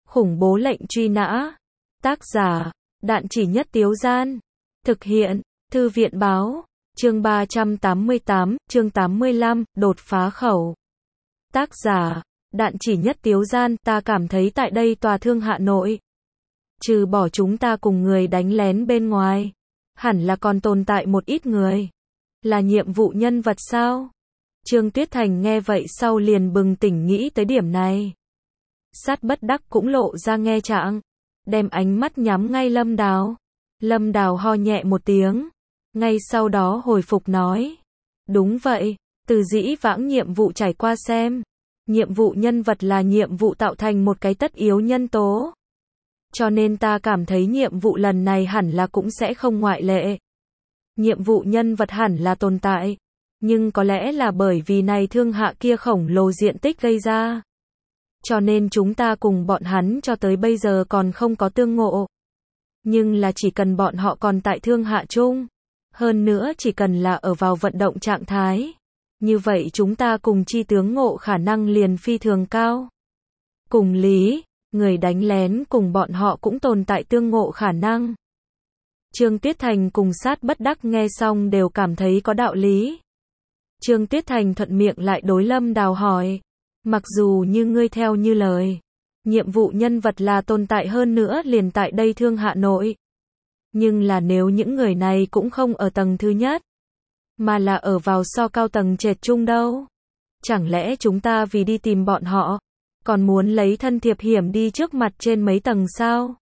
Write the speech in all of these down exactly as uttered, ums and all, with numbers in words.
Khủng bố lệnh truy nã. Tác giả, Đạn Chỉ Nhất Tiếu Gian. Thực hiện, Thư viện báo. Chương ba trăm tám mươi tám, chương tám mươi lăm, đột phá khẩu. Tác giả, Đạn Chỉ Nhất Tiếu Gian. Ta cảm thấy tại đây tòa thương Hà Nội, trừ bỏ chúng ta cùng người đánh lén bên ngoài, hẳn là còn tồn tại một ít người. Là nhiệm vụ nhân vật sao? Trương Tuyết Thành nghe vậy sau liền bừng tỉnh nghĩ tới điểm này. Sát Bất Đắc cũng lộ ra nghe trạng, đem ánh mắt nhắm ngay Lâm Đào. Lâm Đào ho nhẹ một tiếng, ngay sau đó hồi phục nói. Đúng vậy, từ dĩ vãng nhiệm vụ trải qua xem, nhiệm vụ nhân vật là nhiệm vụ tạo thành một cái tất yếu nhân tố. Cho nên ta cảm thấy nhiệm vụ lần này hẳn là cũng sẽ không ngoại lệ. Nhiệm vụ nhân vật hẳn là tồn tại, nhưng có lẽ là bởi vì này thương hạ kia khổng lồ diện tích gây ra, cho nên chúng ta cùng bọn hắn cho tới bây giờ còn không có tương ngộ. Nhưng là chỉ cần bọn họ còn tại thương hạ chung, hơn nữa chỉ cần là ở vào vận động trạng thái, như vậy chúng ta cùng chi tướng ngộ khả năng liền phi thường cao. Cùng lý, người đánh lén cùng bọn họ cũng tồn tại tương ngộ khả năng. Trương Tuyết Thành cùng Sát Bất Đắc nghe xong đều cảm thấy có đạo lý. Trương Tuyết Thành thuận miệng lại đối Lâm Đào hỏi. Mặc dù như ngươi theo như lời, nhiệm vụ nhân vật là tồn tại hơn nữa liền tại đây thương Hà Nội. Nhưng là nếu những người này cũng không ở tầng thứ nhất, mà là ở vào so cao tầng trệt chung đâu. Chẳng lẽ chúng ta vì đi tìm bọn họ, còn muốn lấy thân thiệp hiểm đi trước mặt trên mấy tầng sao?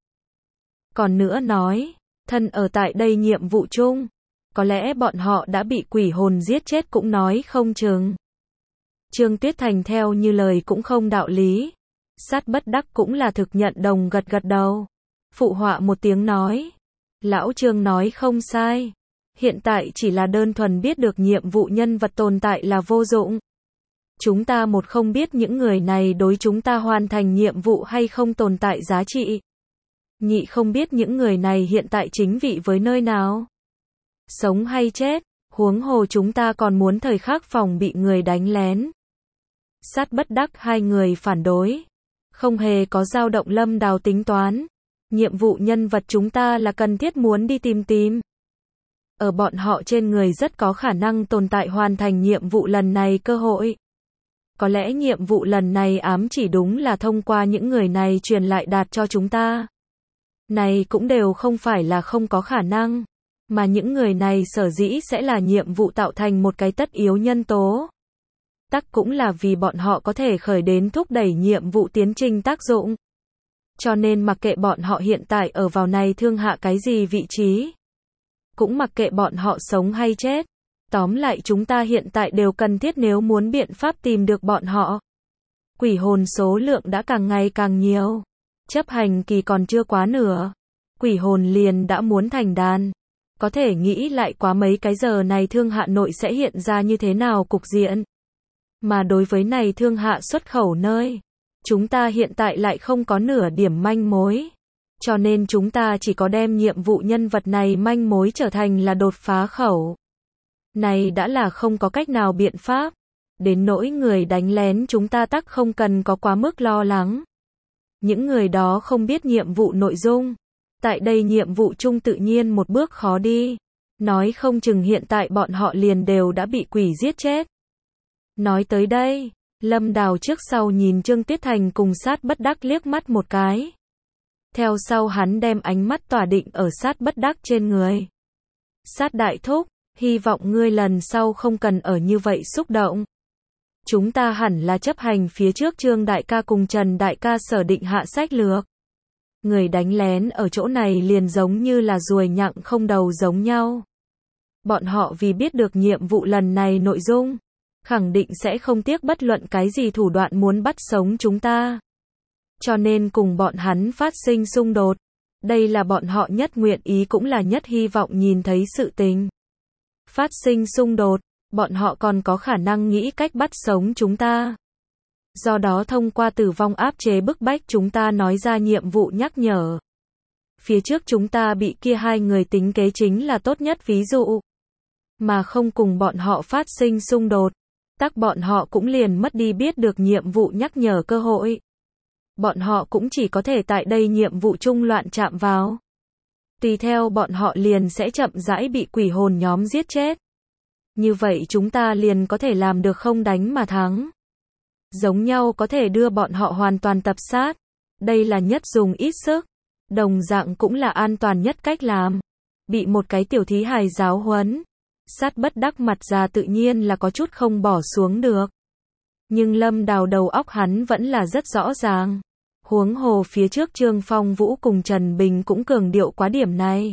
Còn nữa nói, thân ở tại đây nhiệm vụ chung, có lẽ bọn họ đã bị quỷ hồn giết chết cũng nói không chừng. Trương Tuyết Thành theo như lời cũng không đạo lý. Sát Bất Đắc cũng là thực nhận đồng gật gật đầu. Phụ họa một tiếng nói. Lão Trương nói không sai. Hiện tại chỉ là đơn thuần biết được nhiệm vụ nhân vật tồn tại là vô dụng. Chúng ta một không biết những người này đối chúng ta hoàn thành nhiệm vụ hay không tồn tại giá trị. Nhị không biết những người này hiện tại chính vị với nơi nào. Sống hay chết, huống hồ chúng ta còn muốn thời khắc phòng bị người đánh lén. Sát Bất Đắc hai người phản đối. Không hề có dao động. Lâm Đào tính toán. Nhiệm vụ nhân vật chúng ta là cần thiết muốn đi tìm tìm. Ở bọn họ trên người rất có khả năng tồn tại hoàn thành nhiệm vụ lần này cơ hội. Có lẽ nhiệm vụ lần này ám chỉ đúng là thông qua những người này truyền lại đạt cho chúng ta. Này cũng đều không phải là không có khả năng. Mà những người này sở dĩ sẽ là nhiệm vụ tạo thành một cái tất yếu nhân tố. Tắc cũng là vì bọn họ có thể khởi đến thúc đẩy nhiệm vụ tiến trình tác dụng. Cho nên mặc kệ bọn họ hiện tại ở vào này thương hạ cái gì vị trí, cũng mặc kệ bọn họ sống hay chết, tóm lại chúng ta hiện tại đều cần thiết nếu muốn biện pháp tìm được bọn họ. Quỷ hồn số lượng đã càng ngày càng nhiều, chấp hành kỳ còn chưa quá nửa, quỷ hồn liền đã muốn thành đàn. Có thể nghĩ lại quá mấy cái giờ này thương Hà Nội sẽ hiện ra như thế nào cục diện. Mà đối với này thương hạ xuất khẩu nơi, chúng ta hiện tại lại không có nửa điểm manh mối. Cho nên chúng ta chỉ có đem nhiệm vụ nhân vật này manh mối trở thành là đột phá khẩu. Này đã là không có cách nào biện pháp. Đến nỗi người đánh lén chúng ta tắc không cần có quá mức lo lắng. Những người đó không biết nhiệm vụ nội dung. Tại đây nhiệm vụ chung tự nhiên một bước khó đi. Nói không chừng hiện tại bọn họ liền đều đã bị quỷ giết chết. Nói tới đây, Lâm Đào trước sau nhìn Trương Tuyết Thành cùng Sát Bất Đắc liếc mắt một cái. Theo sau hắn đem ánh mắt tỏa định ở Sát Bất Đắc trên người. Sát đại thúc, hy vọng ngươi lần sau không cần ở như vậy xúc động. Chúng ta hẳn là chấp hành phía trước Trương đại ca cùng Trần đại ca sở định hạ sách lược. Người đánh lén ở chỗ này liền giống như là ruồi nhặng không đầu giống nhau. Bọn họ vì biết được nhiệm vụ lần này nội dung, khẳng định sẽ không tiếc bất luận cái gì thủ đoạn muốn bắt sống chúng ta. Cho nên cùng bọn hắn phát sinh xung đột. Đây là bọn họ nhất nguyện ý cũng là nhất hy vọng nhìn thấy sự tình. Phát sinh xung đột, bọn họ còn có khả năng nghĩ cách bắt sống chúng ta. Do đó thông qua tử vong áp chế bức bách chúng ta nói ra nhiệm vụ nhắc nhở. Phía trước chúng ta bị kia hai người tính kế chính là tốt nhất ví dụ. Mà không cùng bọn họ phát sinh xung đột, tắc bọn họ cũng liền mất đi biết được nhiệm vụ nhắc nhở cơ hội. bọn họ cũng chỉ có thể tại đây nhiệm vụ chung loạn chạm vào. Tùy theo bọn họ liền sẽ chậm rãi bị quỷ hồn nhóm giết chết. Như vậy chúng ta liền có thể làm được không đánh mà thắng. Giống nhau có thể đưa bọn họ hoàn toàn tập sát. Đây là nhất dùng ít sức. Đồng dạng cũng là an toàn nhất cách làm. Bị một cái tiểu thí hài giáo huấn. Sát Bất Đắc mặt ra tự nhiên là có chút không bỏ xuống được. Nhưng Lâm Đào đầu óc hắn vẫn là rất rõ ràng. Huống hồ phía trước Trương Phong Vũ cùng Trần Bình cũng cường điệu quá điểm này.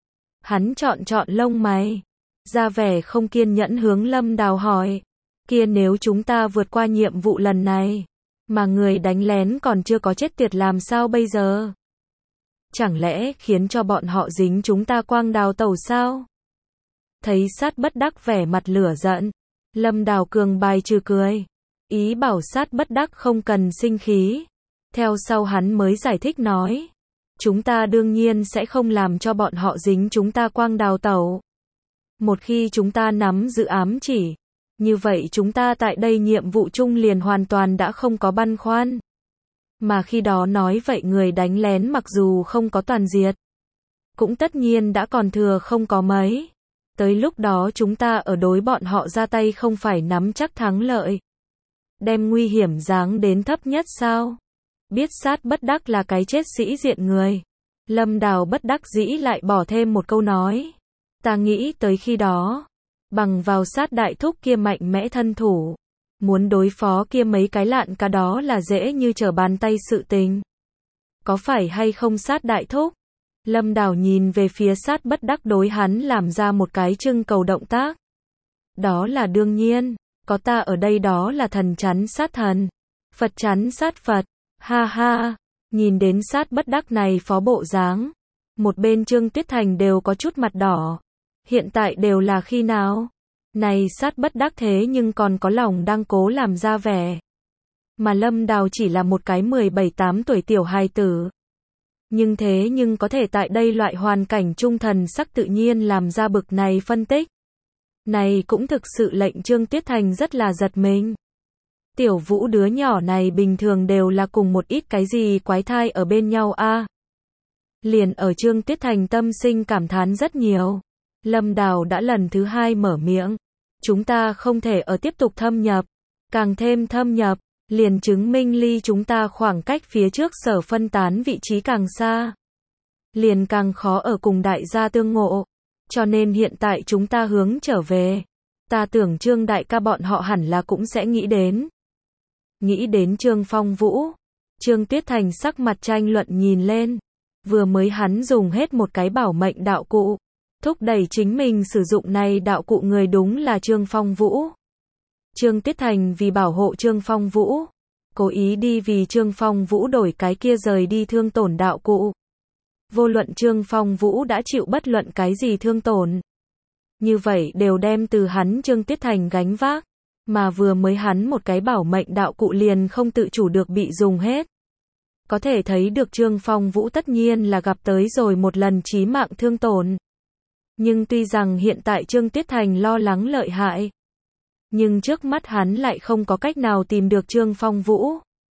Hắn chọn chọn lông mày. Ra vẻ không kiên nhẫn hướng Lâm Đào hỏi. Kia nếu chúng ta vượt qua nhiệm vụ lần này. Mà người đánh lén còn chưa có chết tiệt làm sao bây giờ? Chẳng lẽ khiến cho bọn họ dính chúng ta quang đào tẩu sao? Thấy Sát Bất Đắc vẻ mặt lửa giận. Lâm Đào cường bài trừ cười. Ý bảo Sát Bất Đắc không cần sinh khí. Theo sau hắn mới giải thích nói. Chúng ta đương nhiên sẽ không làm cho bọn họ dính chúng ta quang đào tẩu. Một khi chúng ta nắm giữ ám chỉ. Như vậy chúng ta tại đây nhiệm vụ chung liền hoàn toàn đã không có băn khoăn. Mà khi đó nói vậy người đánh lén mặc dù không có toàn diệt. Cũng tất nhiên đã còn thừa không có mấy. Tới lúc đó chúng ta ở đối bọn họ ra tay không phải nắm chắc thắng lợi. Đem nguy hiểm giáng đến thấp nhất sao? Biết Sát Bất Đắc là cái chết sĩ diện người. Lâm Đào bất đắc dĩ lại bỏ thêm một câu nói. Ta nghĩ tới khi đó. Bằng vào Sát đại thúc kia mạnh mẽ thân thủ. Muốn đối phó kia mấy cái lạn cá đó là dễ như trở bàn tay sự tình. Có phải hay không Sát đại thúc? Lâm Đào nhìn về phía Sát Bất Đắc đối hắn làm ra một cái trưng cầu động tác. Đó là đương nhiên. Có ta ở đây đó là thần chắn sát thần. Phật chắn sát Phật. Ha ha. Nhìn đến Sát Bất Đắc này phó bộ dáng. Một bên Trương Tuyết Thành đều có chút mặt đỏ. Hiện tại đều là khi nào? Này Sát Bất Đắc thế nhưng còn có lòng đang cố làm ra vẻ. Mà Lâm Đào chỉ là một cái mười bảy tám tuổi tiểu hài tử. Nhưng thế nhưng có thể tại đây loại hoàn cảnh trung thần sắc tự nhiên làm ra bực này phân tích. Này cũng thực sự lệnh Trương Tuyết Thành rất là giật mình. Tiểu Vũ đứa nhỏ này bình thường đều là cùng một ít cái gì quái thai ở bên nhau a. À. Liền ở Trương Tuyết Thành tâm sinh cảm thán rất nhiều. Lâm Đào đã lần thứ hai mở miệng. Chúng ta không thể ở tiếp tục thâm nhập. Càng thêm thâm nhập, liền chứng minh ly chúng ta khoảng cách phía trước sở phân tán vị trí càng xa. Liền càng khó ở cùng đại gia tương ngộ. Cho nên hiện tại chúng ta hướng trở về. Ta tưởng Trương đại ca bọn họ hẳn là cũng sẽ nghĩ đến. Nghĩ đến Trương Phong Vũ. Trương Tuyết Thành sắc mặt tranh luận nhìn lên. Vừa mới hắn dùng hết một cái bảo mệnh đạo cụ. Thúc đẩy chính mình sử dụng này đạo cụ người đúng là Trương Phong Vũ. Trương Tuyết Thành vì bảo hộ Trương Phong Vũ. Cố ý đi vì Trương Phong Vũ đổi cái kia rời đi thương tổn đạo cụ. Vô luận Trương Phong Vũ đã chịu bất luận cái gì thương tổn. Như vậy đều đem từ hắn Trương Tuyết Thành gánh vác. Mà vừa mới hắn một cái bảo mệnh đạo cụ liền không tự chủ được bị dùng hết. Có thể thấy được Trương Phong Vũ tất nhiên là gặp tới rồi một lần chí mạng thương tổn. Nhưng tuy rằng hiện tại Trương Tuyết Thành lo lắng lợi hại. Nhưng trước mắt hắn lại không có cách nào tìm được Trương Phong Vũ.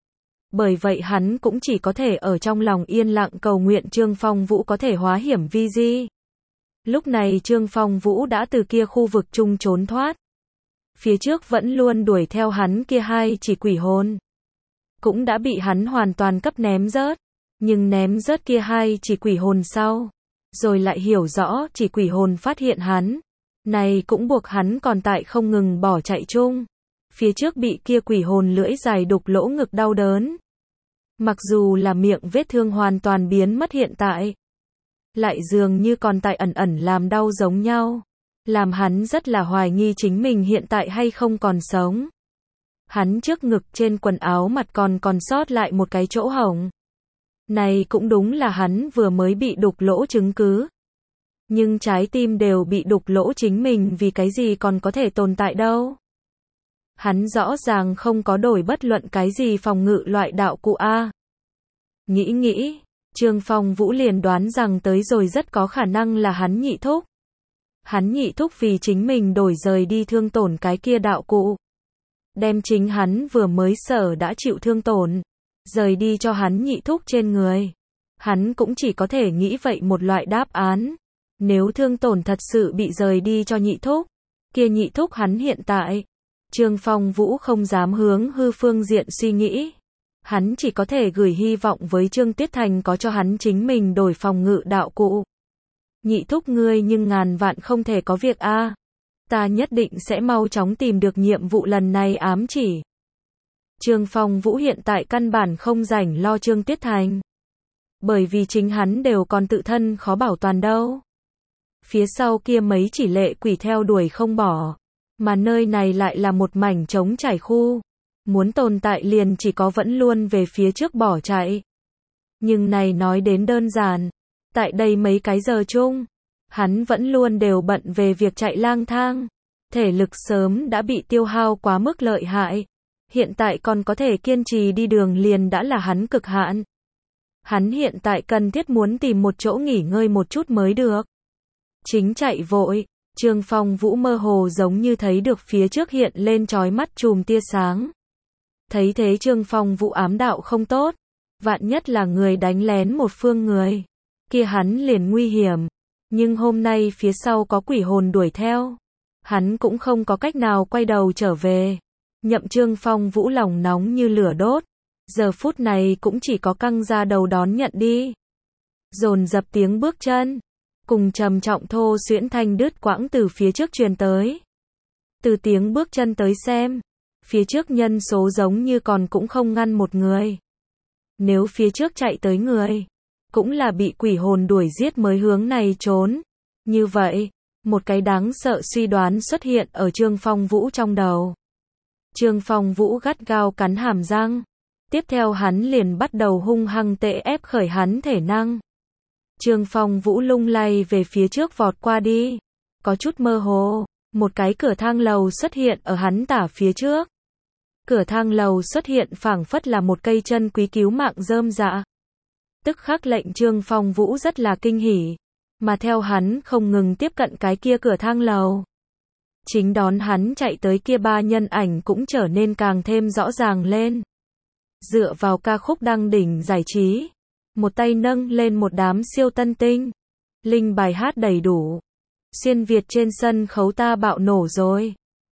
Bởi vậy hắn cũng chỉ có thể ở trong lòng yên lặng cầu nguyện Trương Phong Vũ có thể hóa hiểm vi di. Lúc này Trương Phong Vũ đã từ kia khu vực chung trốn thoát. Phía trước vẫn luôn đuổi theo hắn kia hai chỉ quỷ hồn. Cũng đã bị hắn hoàn toàn cấp ném rớt. Nhưng ném rớt kia hai chỉ quỷ hồn sau. Rồi lại hiểu rõ chỉ quỷ hồn phát hiện hắn. Này cũng buộc hắn còn tại không ngừng bỏ chạy chung. Phía trước bị kia quỷ hồn lưỡi dài đục lỗ ngực đau đớn. Mặc dù là miệng vết thương hoàn toàn biến mất hiện tại. Lại dường như còn tại ẩn ẩn làm đau giống nhau. Làm hắn rất là hoài nghi chính mình hiện tại hay không còn sống. Hắn trước ngực trên quần áo mặt còn còn sót lại một cái chỗ hổng. Này cũng đúng là hắn vừa mới bị đục lỗ chứng cứ. Nhưng trái tim đều bị đục lỗ chính mình vì cái gì còn có thể tồn tại đâu. Hắn rõ ràng không có đổi bất luận cái gì phòng ngự loại đạo cụ A. Nghĩ nghĩ, Trương Phong Vũ liền đoán rằng tới rồi rất có khả năng là hắn nhị thúc. Hắn nhị thúc vì chính mình đổi rời đi thương tổn cái kia đạo cụ. Đem chính hắn vừa mới sở đã chịu thương tổn. rời đi cho hắn nhị thúc trên người. Hắn cũng chỉ có thể nghĩ vậy một loại đáp án. Nếu Thương Tổn thật sự bị rời đi cho nhị thúc, kia nhị thúc hắn hiện tại. Trương Phong Vũ không dám hướng hư phương diện suy nghĩ. Hắn chỉ có thể gửi hy vọng với Trương Tiết Thành có cho hắn chính mình đổi phòng ngự đạo cụ. Nhị thúc ngươi nhưng ngàn vạn không thể có việc a. À. Ta nhất định sẽ mau chóng tìm được nhiệm vụ lần này ám chỉ. Trương Phong Vũ hiện tại căn bản không rảnh lo Trương Tiết Thành. Bởi vì chính hắn đều còn tự thân khó bảo toàn đâu. Phía sau kia mấy chỉ lệ quỷ theo đuổi không bỏ. Mà nơi này lại là một mảnh trống trải khu. Muốn tồn tại liền chỉ có vẫn luôn về phía trước bỏ chạy. Nhưng này nói đến đơn giản. Tại đây mấy cái giờ chung, hắn vẫn luôn đều bận về việc chạy lang thang. Thể lực sớm đã bị tiêu hao quá mức lợi hại. Hiện tại còn có thể kiên trì đi đường liền đã là hắn cực hạn. Hắn hiện tại cần thiết muốn tìm một chỗ nghỉ ngơi một chút mới được. Chính chạy vội, Trương Phong Vũ mơ hồ giống như thấy được phía trước hiện lên chói mắt chùm tia sáng. Thấy thế Trương Phong Vũ ám đạo không tốt. Vạn nhất là người đánh lén một phương người. Kia hắn liền nguy hiểm. Nhưng hôm nay phía sau có quỷ hồn đuổi theo. Hắn cũng không có cách nào quay đầu trở về. Nhậm Trương Phong Vũ lòng nóng như lửa đốt. Giờ phút này cũng chỉ có căng ra đầu đón nhận đi. Dồn dập tiếng bước chân. Cùng trầm trọng thô xuyễn thanh đứt quãng từ phía trước truyền tới. Từ tiếng bước chân tới xem. Phía trước nhân số giống như còn cũng không ngăn một người. Nếu phía trước chạy tới người. Cũng là bị quỷ hồn đuổi giết mới hướng này trốn. Như vậy, một cái đáng sợ suy đoán xuất hiện ở Trương Phong Vũ trong đầu. Trương Phong Vũ gắt gao cắn hàm răng. Tiếp theo hắn liền bắt đầu hung hăng tệ ép khởi hắn thể năng. Trương Phong Vũ lung lay về phía trước vọt qua đi. Có chút mơ hồ, một cái cửa thang lầu xuất hiện ở hắn tả phía trước. Cửa thang lầu xuất hiện phảng phất là một cây chân quý cứu mạng rơm rạ. Tức khắc lệnh Trương Phong Vũ rất là kinh hỉ. Mà theo hắn không ngừng tiếp cận cái kia cửa thang lầu. Chính đón hắn chạy tới kia ba nhân ảnh cũng trở nên càng thêm rõ ràng lên. Dựa vào ca khúc đăng đỉnh giải trí. Một tay nâng lên một đám siêu tân tinh. Linh bài hát đầy đủ. Xuyên Việt trên sân khấu ta bạo nổ rồi.